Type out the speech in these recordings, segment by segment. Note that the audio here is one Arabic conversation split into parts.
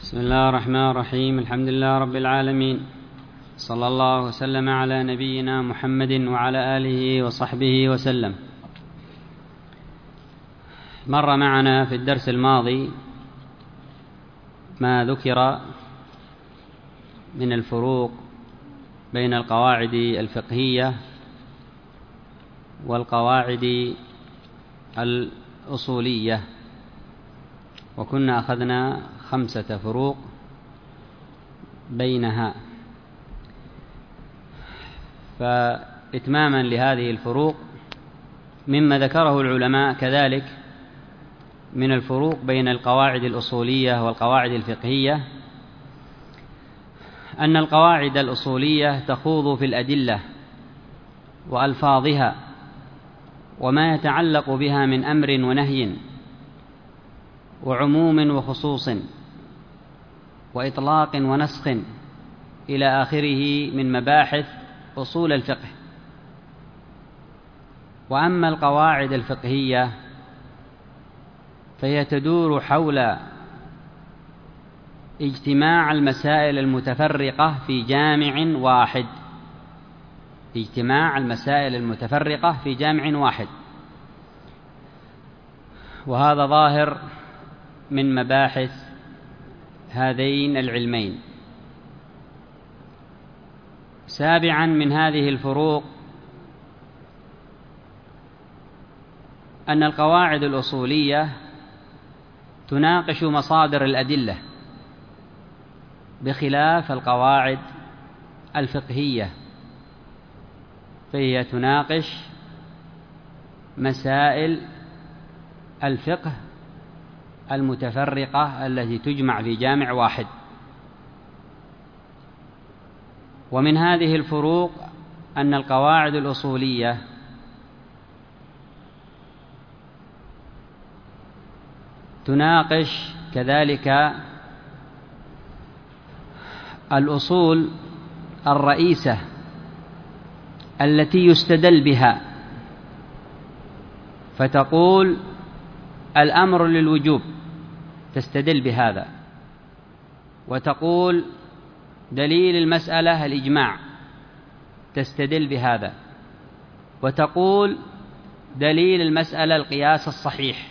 بسم الله الرحمن الرحيم. الحمد لله رب العالمين، صلى الله وسلم على نبينا محمد وعلى آله وصحبه وسلم. مر معنا في الدرس الماضي ما ذكر من الفروق بين القواعد الفقهية والقواعد الأصولية، وكنا أخذنا 5 فروق بينها. فإتماما لهذه الفروق مما ذكره العلماء كذلك من الفروق بين القواعد الأصولية والقواعد الفقهية، أن القواعد الأصولية تخوض في الأدلة وألفاظها وما يتعلق بها من أمر ونهي وعموم وخصوص وإطلاق ونسخ إلى آخره من مباحث أصول الفقه. وأما القواعد الفقهية فهي تدور حول اجتماع المسائل المتفرقة في جامع واحد، اجتماع المسائل المتفرقة في جامع واحد، وهذا ظاهر من مباحث هذين العلمين. سابعا من هذه الفروق أن القواعد الأصولية تناقش مصادر الأدلة بخلاف القواعد الفقهية، فهي تناقش مسائل الفقه المتفرقة التي تجمع في جامع واحد. ومن هذه الفروق أن القواعد الأصولية تناقش كذلك الأصول الرئيسة التي يستدل بها، فتقول الأمر للوجوب تستدل بهذا، وتقول دليل المسألة الإجماع تستدل بهذا، وتقول دليل المسألة القياس الصحيح،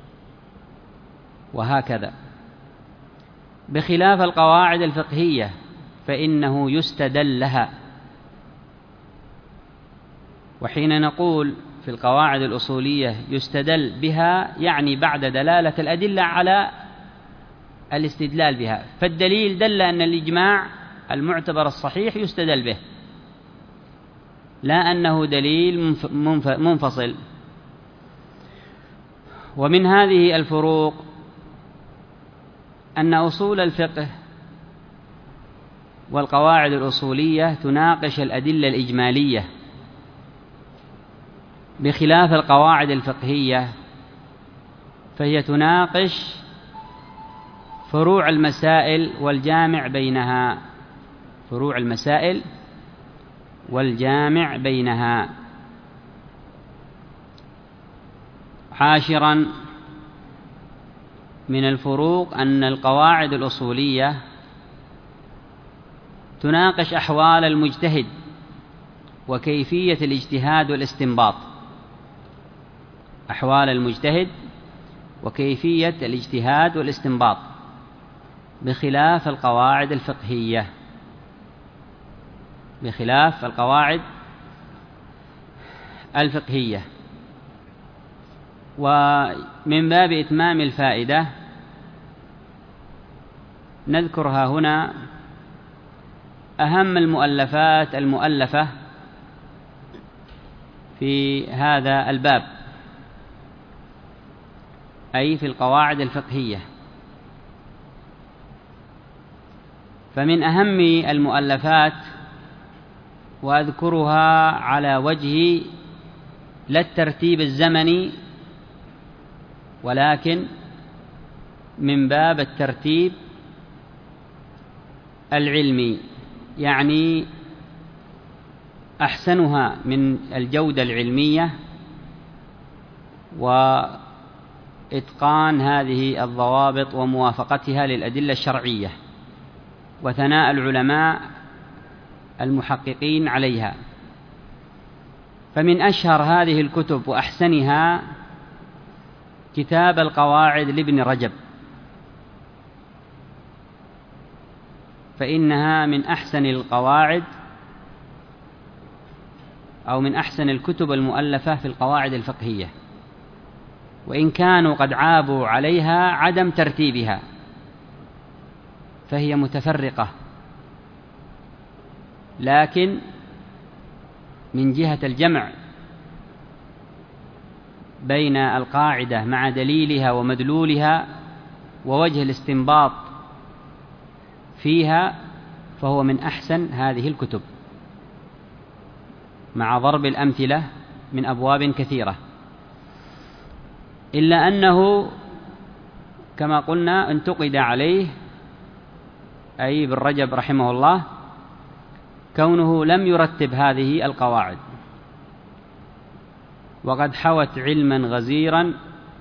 وهكذا. بخلاف القواعد الفقهية فإنه يستدل لها. وحين نقول في القواعد الأصولية يستدل بها يعني بعد دلالة الأدلة على الاستدلال بها، فالدليل دل أن الإجماع المعتبر الصحيح يستدل به، لا أنه دليل منفصل. ومن هذه الفروق أن أصول الفقه والقواعد الأصولية تناقش الأدلة الإجمالية بخلاف القواعد الفقهية، فهي تناقش فروع المسائل والجامع بينها، فروع المسائل والجامع بينها. عاشرا من الفروق أن القواعد الأصولية تناقش أحوال المجتهد وكيفية الاجتهاد والاستنباط، أحوال المجتهد وكيفية الاجتهاد والاستنباط بخلاف القواعد الفقهية، بخلاف القواعد الفقهية. ومن باب إتمام الفائدة نذكرها هنا أهم المؤلفات المؤلفة في هذا الباب، أي في القواعد الفقهية. فمن أهم المؤلفات، وأذكرها على وجه لا الترتيب الزمني ولكن من باب الترتيب العلمي، يعني أحسنها من الجودة العلمية إتقان هذه الضوابط وموافقتها للأدلة الشرعية وثناء العلماء المحققين عليها. فمن أشهر هذه الكتب وأحسنها كتاب القواعد لابن رجب، فإنها من أحسن القواعد أو من أحسن الكتب المؤلفة في القواعد الفقهية، وإن كانوا قد عابوا عليها عدم ترتيبها، فهي متفرقة، لكن من جهة الجمع بين القاعدة مع دليلها ومدلولها ووجه الاستنباط فيها فهو من أحسن هذه الكتب، مع ضرب الأمثلة من أبواب كثيرة. إلا أنه كما قلنا انتقد عليه أي ابن رجب رحمه الله كونه لم يرتب هذه القواعد، وقد حوت علما غزيرا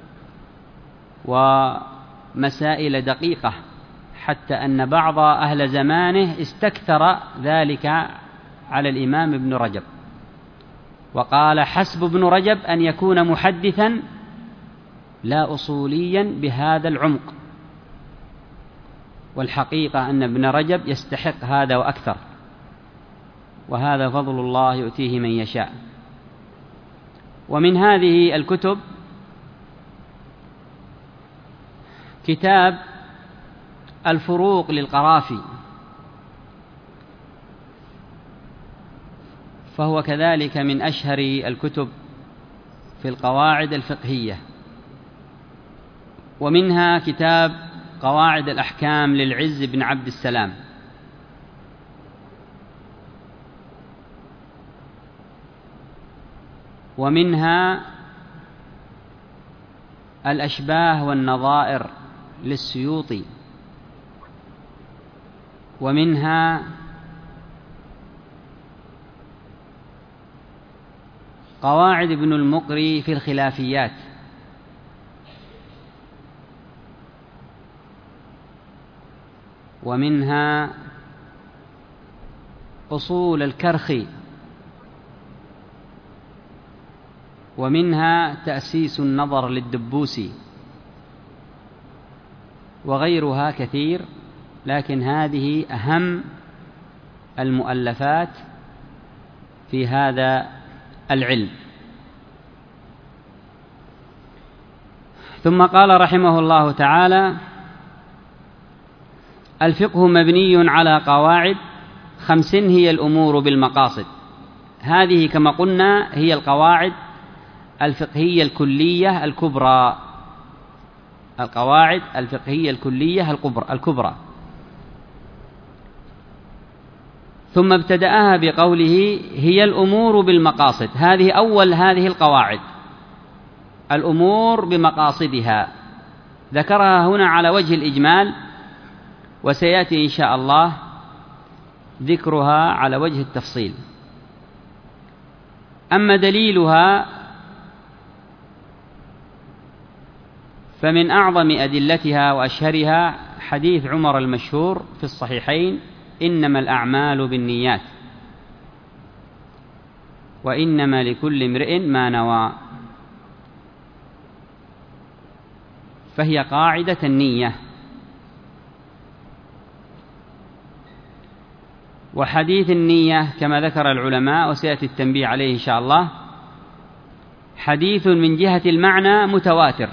ومسائل دقيقة، حتى أن بعض أهل زمانه استكثر ذلك على الإمام ابن رجب، وقال حسب ابن رجب أن يكون محدثا لا أصوليا بهذا العمق، والحقيقة أن ابن رجب يستحق هذا وأكثر، وهذا فضل الله يؤتيه من يشاء. ومن هذه الكتب كتاب الفروق للقرافي، فهو كذلك من أشهر الكتب في القواعد الفقهية. ومنها كتاب قواعد الأحكام للعز بن عبد السلام، ومنها الأشباه والنظائر للسيوطي، ومنها قواعد ابن المقري في الخلافيات، ومنها أصول الكرخي، ومنها تأسيس النظر للدبوسي، وغيرها كثير، لكن هذه أهم المؤلفات في هذا العلم. ثم قال رحمه الله تعالى: الفقه مبني على قواعد 5 هي الأمور بالمقاصد. هذه كما قلنا هي القواعد الفقهية الكلية الكبرى، القواعد الفقهية الكلية الكبرى. ثم ابتدأها بقوله هي الأمور بالمقاصد. هذه أول هذه القواعد، الأمور بمقاصدها، ذكرها هنا على وجه الإجمال، وسيأتي إن شاء الله ذكرها على وجه التفصيل. أما دليلها فمن أعظم أدلتها وأشهرها حديث عمر المشهور في الصحيحين: إنما الأعمال بالنيات وإنما لكل امرئ ما نوى. فهي قاعدة النية. وحديث النية كما ذكر العلماء وسيأتي التنبيه عليه إن شاء الله، حديث من جهة المعنى متواتر،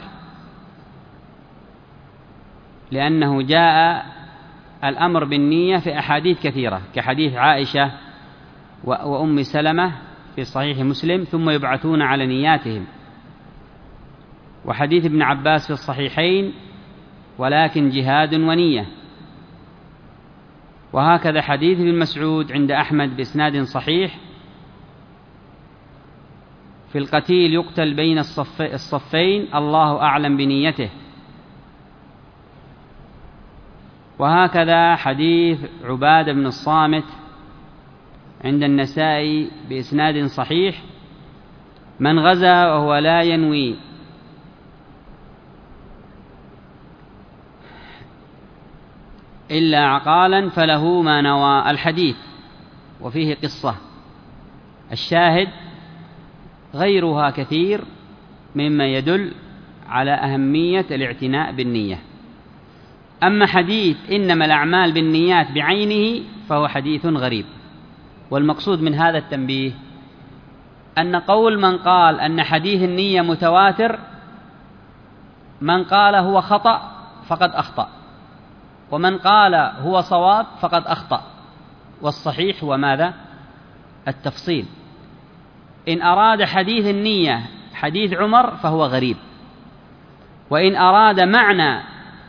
لأنه جاء الأمر بالنية في أحاديث كثيرة، كحديث عائشة وأم سلمة في صحيح مسلم: ثم يبعثون على نياتهم. وحديث ابن عباس في الصحيحين: ولكن جهاد ونية. وهكذا حديث ابن مسعود عند أحمد بإسناد صحيح: في القتيل يقتل بين الصفين الله أعلم بنيته. وهكذا حديث عبادة بن الصامت عند النسائي بإسناد صحيح: من غزا وهو لا ينوي إلا عقالا فله ما نوى الحديث، وفيه قصة. الشاهد غيرها كثير مما يدل على أهمية الاعتناء بالنية. أما حديث إنما الأعمال بالنيات بعينه فهو حديث غريب. والمقصود من هذا التنبيه أن قول من قال أن حديث النية متواتر، من قال هو خطأ فقد أخطأ، ومن قال هو صواب فقد أخطأ. والصحيح هو ماذا؟ التفصيل. إن أراد حديث النية حديث عمر فهو غريب، وإن أراد معنى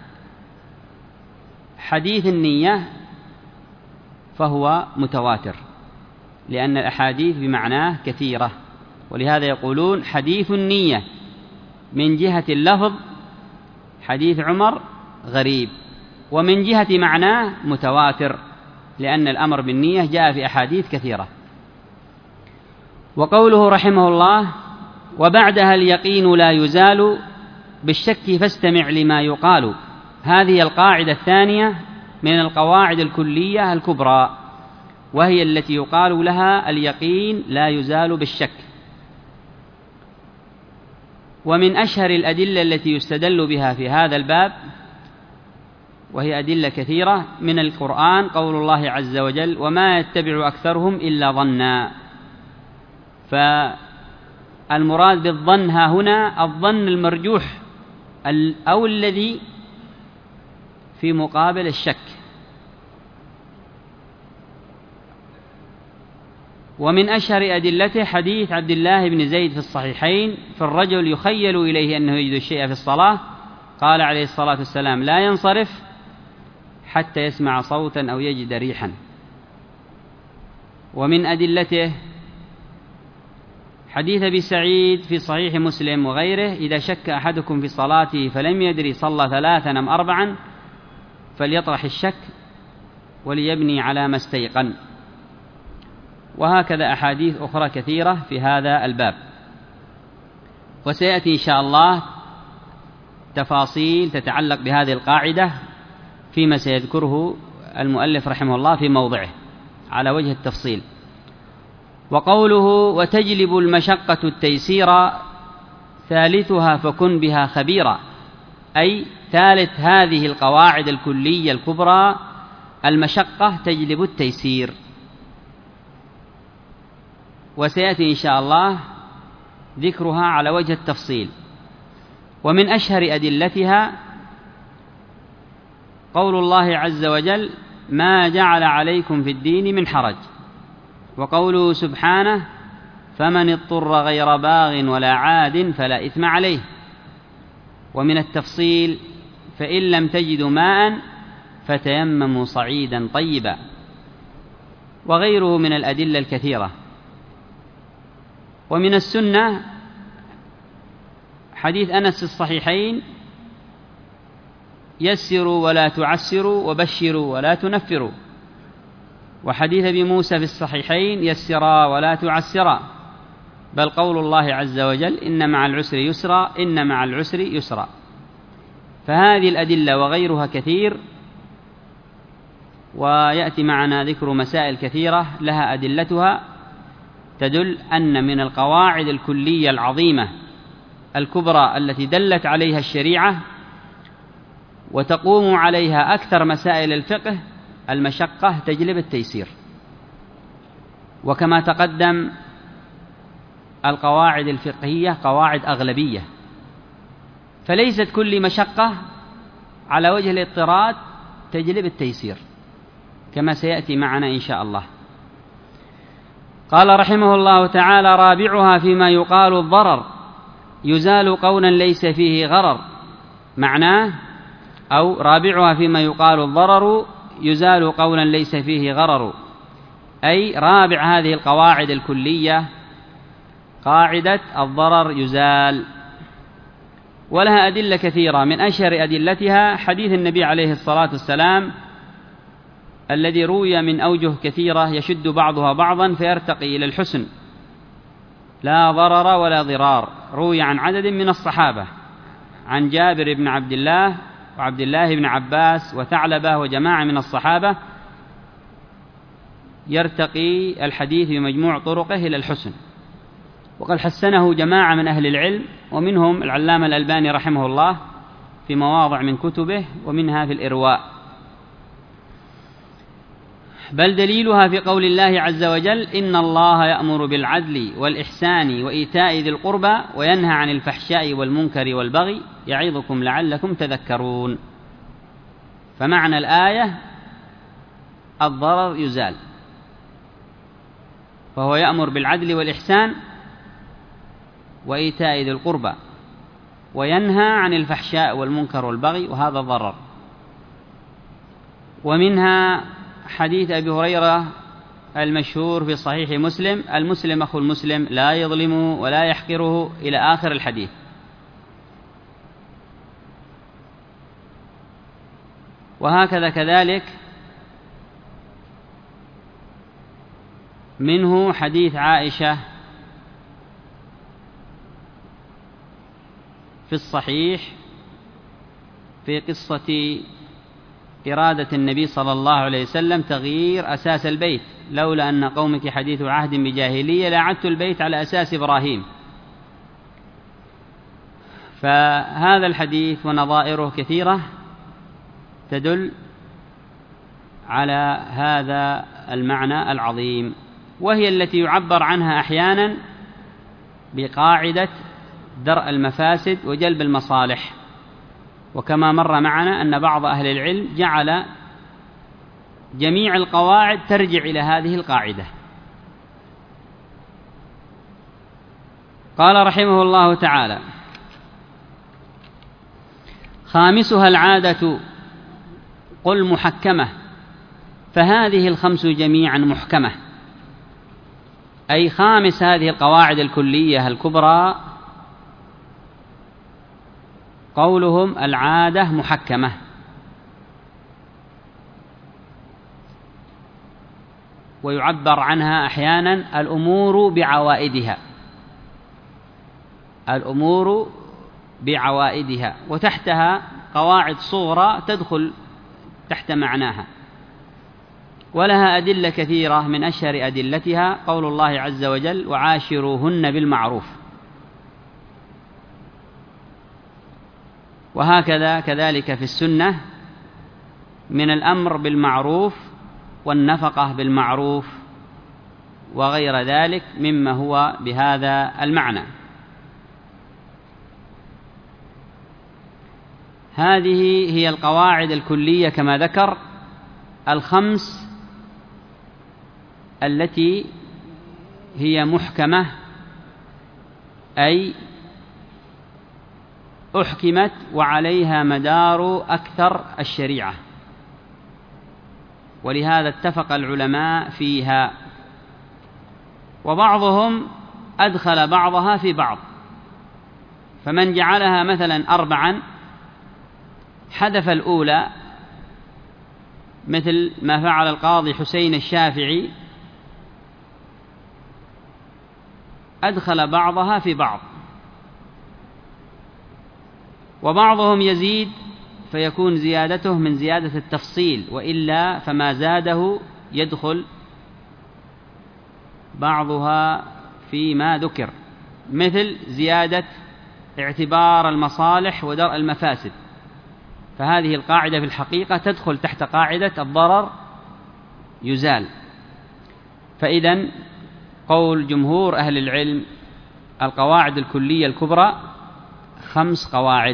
حديث النية فهو متواتر، لأن الأحاديث بمعناه كثيرة. ولهذا يقولون حديث النية من جهة اللفظ حديث عمر غريب، ومن جهة معناه متواتر، لأن الأمر بالنية جاء في أحاديث كثيرة. وقوله رحمه الله: وبعدها اليقين لا يزال بالشك فاستمع لما يقال. هذه القاعدة الثانية من القواعد الكلية الكبرى، وهي التي يقال لها اليقين لا يزال بالشك. ومن أشهر الأدلة التي يستدل بها في هذا الباب، وهي أدلة كثيرة، من القرآن قول الله عز وجل: وما يتبع أكثرهم إلا ظنا. فالمراد بالظن ها هنا الظن المرجوح أو الذي في مقابل الشك. ومن أشهر أدلته حديث عبد الله بن زيد في الصحيحين في الرجل يخيل إليه أنه يجد الشيء في الصلاة، قال عليه الصلاة والسلام: لا ينصرف حتى يسمع صوتا أو يجد ريحا. ومن أدلته حديث أبي سعيد في صحيح مسلم وغيره: إذا شك أحدكم في صلاته فلم يدري صلى 3 أم 4 فليطرح الشك وليبني على ما استيقن. وهكذا أحاديث أخرى كثيرة في هذا الباب. وسيأتي إن شاء الله تفاصيل تتعلق بهذه القاعدة فيما سيذكره المؤلف رحمه الله في موضعه على وجه التفصيل. وقوله: وتجلب المشقة التيسير ثالثها فكن بها خبيرا، أي ثالث هذه القواعد الكلية الكبرى المشقة تجلب التيسير. وسيأتي إن شاء الله ذكرها على وجه التفصيل. ومن أشهر أدلتها قول الله عز وجل: ما جعل عليكم في الدين من حرج. وقوله سبحانه: فمن اضطر غير باغ ولا عاد فلا إثم عليه. ومن التفصيل: فإن لم تجدوا ماء فتيمموا صعيدا طيبا. وغيره من الأدلة الكثيرة. ومن السنة حديث أنس في الصحيحين: يسروا ولا تعسروا وبشروا ولا تنفروا. وحديث أبي موسى في الصحيحين: يسرا ولا تعسرا. بل قول الله عز وجل: إن مع العسر يسرا، إن مع العسر يسرا. فهذه الأدلة وغيرها كثير، ويأتي معنا ذكر مسائل كثيرة لها أدلتها تدل أن من القواعد الكلية العظيمة الكبرى التي دلت عليها الشريعة وتقوم عليها أكثر مسائل الفقه المشقة تجلب التيسير. وكما تقدم القواعد الفقهية قواعد أغلبية، فليست كل مشقة على وجه الاضطراد تجلب التيسير، كما سيأتي معنا إن شاء الله. قال رحمه الله تعالى: رابعها فيما يقال الضرر يزال قولا ليس فيه غرر. معناه أو رابعها فيما يقال الضرر يزال قولا ليس فيه غرر، أي رابع هذه القواعد الكلية قاعدة الضرر يزال. ولها أدلة كثيرة، من أشهر أدلتها حديث النبي عليه الصلاة والسلام الذي روي من أوجه كثيرة يشد بعضها بعضا فيرتقي إلى الحسن: لا ضرر ولا ضرار. روي عن عدد من الصحابة، عن جابر بن عبد الله وعبد الله بن عباس وثعلبة وجماعة من الصحابة يرتقي الحديث بمجموع طرقه إلى الحسن، وقد حسنه جماعة من أهل العلم، ومنهم العلامة الألباني رحمه الله في مواضع من كتبه، ومنها في الإرواء. بل دليلها في قول الله عز وجل: إن الله يأمر بالعدل والإحسان وإيتاء ذي القربى وينهى عن الفحشاء والمنكر والبغي يعظكم لعلكم تذكرون. فمعنى الآية الضرر يزال، فهو يأمر بالعدل والإحسان وإيتاء ذي القربى وينهى عن الفحشاء والمنكر والبغي، وهذا ضرر. ومنها حديث أبي هريرة المشهور في صحيح مسلم: المسلم أخو المسلم لا يظلمه ولا يحقره، إلى آخر الحديث. وهكذا كذلك منه حديث عائشة في الصحيح في قصة إرادة النبي صلى الله عليه وسلم تغيير أساس البيت: لولا أن قومك حديث عهد بجاهلية لأعدت البيت على أساس إبراهيم. فهذا الحديث ونظائره كثيرة تدل على هذا المعنى العظيم، وهي التي يعبر عنها أحيانا بقاعدة درء المفاسد وجلب المصالح. وكما مر معنا أن بعض أهل العلم جعل جميع القواعد ترجع إلى هذه القاعدة. قال رحمه الله تعالى: خامسها العادة قل محكمة، فهذه الخمس جميعا محكمة. أي خامس هذه القواعد الكلية الكبرى قولهم العادة محكمة. ويعبر عنها أحيانا الأمور بعوائدها، الأمور بعوائدها، وتحتها قواعد صغرى تدخل تحت معناها، ولها أدلة كثيرة. من أشهر أدلتها قول الله عز وجل: وعاشروهن بالمعروف. وهكذا كذلك في السنة من الأمر بالمعروف والنفقة بالمعروف وغير ذلك مما هو بهذا المعنى. هذه هي القواعد الكلية كما ذكر الخمس التي هي محكمة، أي أحكمت وعليها مدار أكثر الشريعة، ولهذا اتفق العلماء فيها. وبعضهم أدخل بعضها في بعض، فمن جعلها مثلا 4 حذف الأولى، مثل ما فعل القاضي حسين الشافعي، أدخل بعضها في بعض. وبعضهم يزيد فيكون زيادته من زيادة التفصيل، وإلا فما زاده يدخل بعضها فيما ذكر، مثل زيادة اعتبار المصالح ودرء المفاسد. فهذه القاعدة في الحقيقة تدخل تحت قاعدة الضرر يزال. فإذن قول جمهور أهل العلم القواعد الكلية الكبرى 5 قواعد.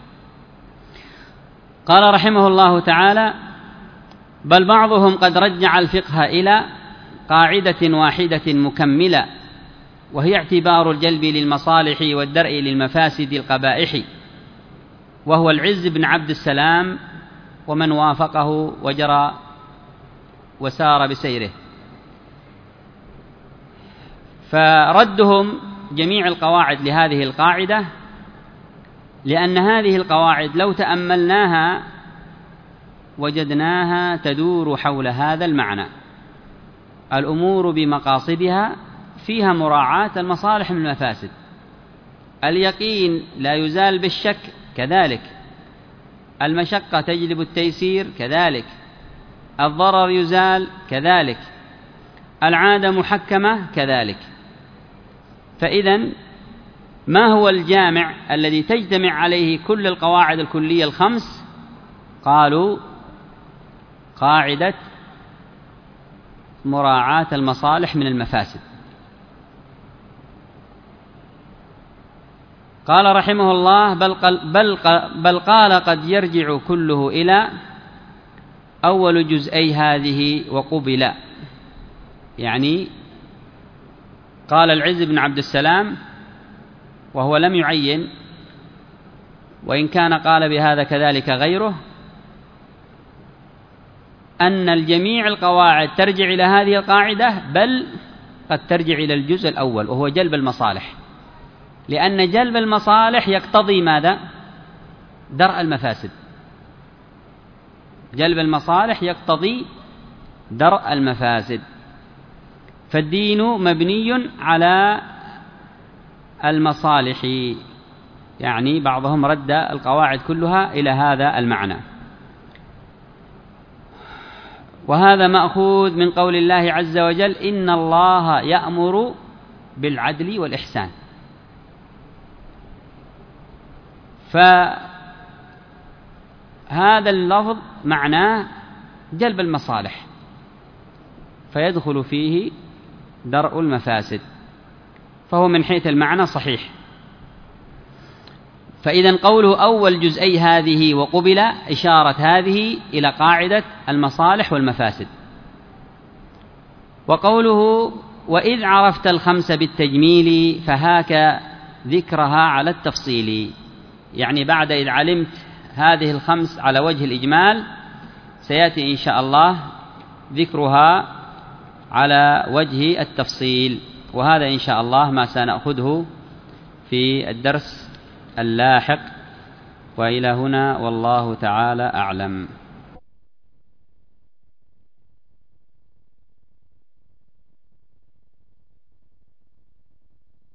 قال رحمه الله تعالى: بل بعضهم قد رجع الفقه إلى قاعدة واحدة مكملة، وهي اعتبار الجلب للمصالح والدرء للمفاسد القبائح، وهو العز بن عبد السلام ومن وافقه وجرى وسار بسيره. فردهم جميع القواعد لهذه القاعدة، لأن هذه القواعد لو تأملناها وجدناها تدور حول هذا المعنى: الأمور بمقاصدها، فيها مراعاة المصالح من المفاسد. اليقين لا يزال بالشك كذلك، المشقة تجلب التيسير كذلك، الضرر يزال كذلك، العادة محكمة كذلك. فإذن ما هو الجامع الذي تجتمع عليه كل القواعد الكلية الخمس؟ قالوا قاعدة مراعاة المصالح من المفاسد. قال رحمه الله: بل قال قد يرجع كله إلى أول جزئي هذه وقبل. يعني قال العز بن عبد السلام، وهو لم يعين، وإن كان قال بهذا كذلك غيره، أن الجميع القواعد ترجع إلى هذه القاعدة، بل قد ترجع إلى الجزء الأول وهو جلب المصالح، لأن جلب المصالح يقتضي ماذا؟ درء المفاسد. جلب المصالح يقتضي درء المفاسد. فالدين مبني على المصالح، يعني بعضهم رد القواعد كلها إلى هذا المعنى. وهذا مأخوذ من قول الله عز وجل: إن الله يأمر بالعدل والإحسان. فهذا اللفظ معناه جلب المصالح، فيدخل فيه درء المفاسد، فهو من حيث المعنى صحيح. فإذا قوله أول جزئي هذه وقبل إشارة هذه إلى قاعدة المصالح والمفاسد. وقوله وإذ عرفت الخمس بالتجميل فهاك ذكرها على التفصيل، يعني بعد إذ علمت هذه الخمس على وجه الإجمال سيأتي إن شاء الله ذكرها على وجه التفصيل، وهذا إن شاء الله ما سنأخذه في الدرس اللاحق. وإلى هنا والله تعالى أعلم.